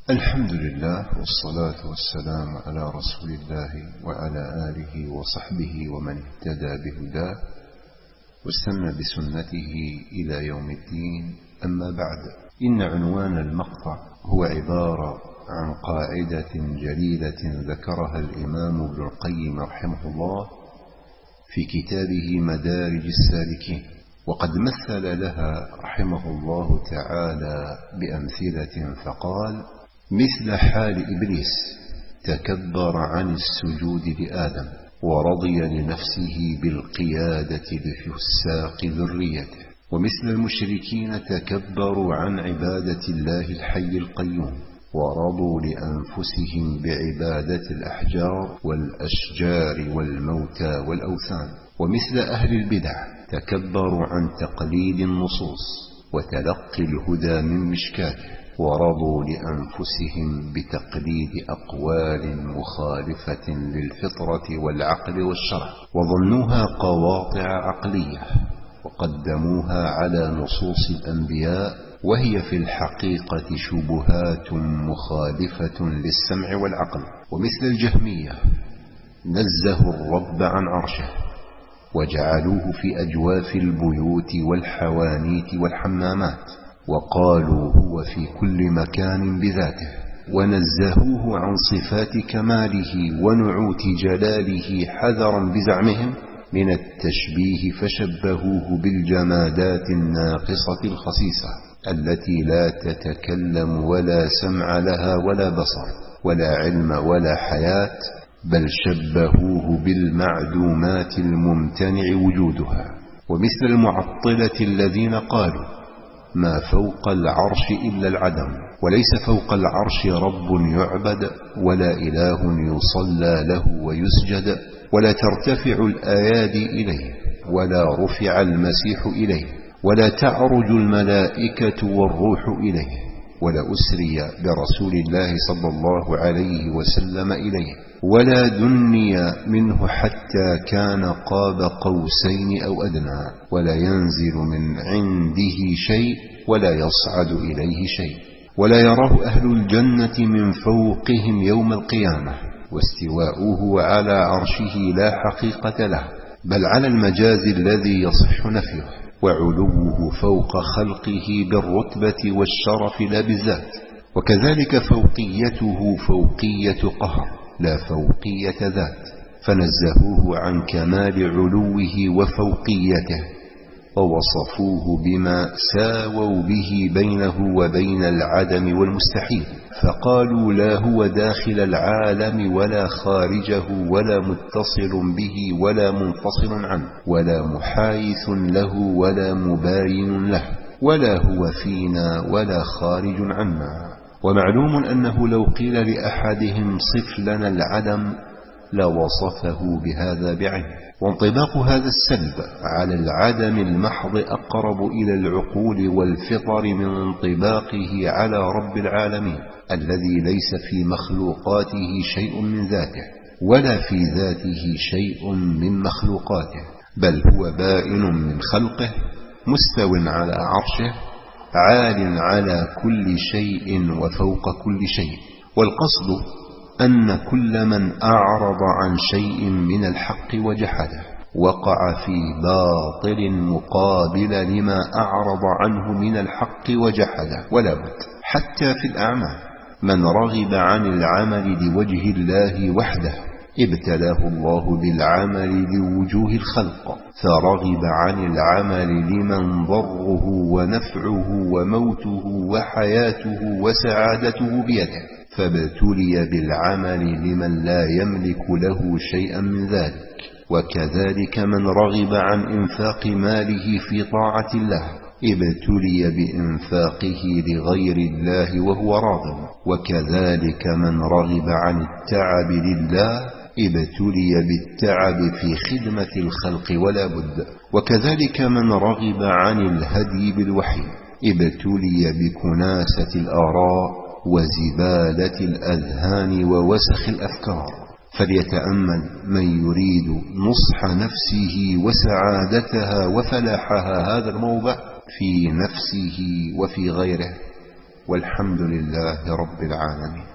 الحمد لله والصلاة والسلام على رسول الله وعلى آله وصحبه ومن اهتدى بهداه واستنى بسنته إلى يوم الدين. أما بعد، إن عنوان المقطع هو عبارة عن قاعدة جليلة ذكرها الإمام ابن القيم رحمه الله في كتابه مدارج السالكين، وقد مثل لها رحمه الله تعالى بأمثلة فقال: مثل حال إبليس تكبر عن السجود لآدم ورضي لنفسه بالقيادة لفساق ذريته، ومثل المشركين تكبروا عن عبادة الله الحي القيوم ورضوا لأنفسهم بعبادة الأحجار والأشجار والموتى والأوثان، ومثل أهل البدع تكبروا عن تقليد النصوص وتلقي الهدى من مشكاته ورضوا لأنفسهم بتقليد أقوال مخالفة للفطرة والعقل والشرع وظنوها قواطع عقلية وقدموها على نصوص الأنبياء، وهي في الحقيقة شبهات مخالفة للسمع والعقل. ومثل الجهمية نزهوا الرب عن عرشه وجعلوه في أجواف البيوت والحوانيت والحمامات، وقالوا هو في كل مكان بذاته، ونزهوه عن صفات كماله ونعوت جلاله حذرا بزعمهم من التشبيه، فشبهوه بالجمادات الناقصة الخسيسة التي لا تتكلم ولا سمع لها ولا بصر ولا علم ولا حياة، بل شبهوه بالمعدومات الممتنع وجودها. ومثل المعطلة الذين قالوا ما فوق العرش إلا العدم، وليس فوق العرش رب يعبد ولا إله يصلى له ويسجد، ولا ترتفع الأيادي إليه ولا رفع المسيح إليه ولا تعرج الملائكة والروح إليه ولا أسري برسول الله صلى الله عليه وسلم إليه ولا دني منه حتى كان قاب قوسين أو أدنى، ولا ينزل من عنده شيء ولا يصعد إليه شيء، ولا يراه أهل الجنة من فوقهم يوم القيامة، واستواؤه على عرشه لا حقيقة له بل على المجاز الذي يصح نفيه، وعلوه فوق خلقه بالرتبة والشرف لا بالذات، وكذلك فوقيته فوقية قهر لا فوقية ذات، فنزهوه عن كمال علوه وفوقيته ووصفوه بما ساووا به بينه وبين العدم والمستحيل، فقالوا لا هو داخل العالم ولا خارجه ولا متصل به ولا منفصل عنه ولا محايث له ولا مباين له ولا هو فينا ولا خارج عنا. ومعلوم أنه لو قيل لأحدهم صف لنا العدم لوصفه بهذا بعينه، وانطباق هذا السلب على العدم المحض أقرب إلى العقول والفطر من انطباقه على رب العالمين الذي ليس في مخلوقاته شيء من ذاته ولا في ذاته شيء من مخلوقاته، بل هو بائن من خلقه مستو على عرشه عال على كل شيء وفوق كل شيء. والقصد أن كل من أعرض عن شيء من الحق وجحده وقع في باطل مقابل لما أعرض عنه من الحق وجحده، ولا بد حتى في الأعمال. من رغب عن العمل لوجه الله وحده ابتلاه الله بالعمل لوجوه الخلق، فرغب عن العمل لمن ضره ونفعه وموته وحياته وسعادته بيده، فابتلي بالعمل لمن لا يملك له شيئا من ذلك. وكذلك من رغب عن إنفاق ماله في طاعة الله ابتلي بإنفاقه لغير الله وهو راض، وكذلك من رغب عن التعب لله ابتلي بالتعب في خدمة الخلق ولا بد، وكذلك من رغب عن الهدي بالوحي ابتلي بكناسة الآراء وزبالة الأذهان ووسخ الأفكار. فليتأمل من يريد نصح نفسه وسعادتها وفلاحها هذا الموضع في نفسه وفي غيره، والحمد لله رب العالمين.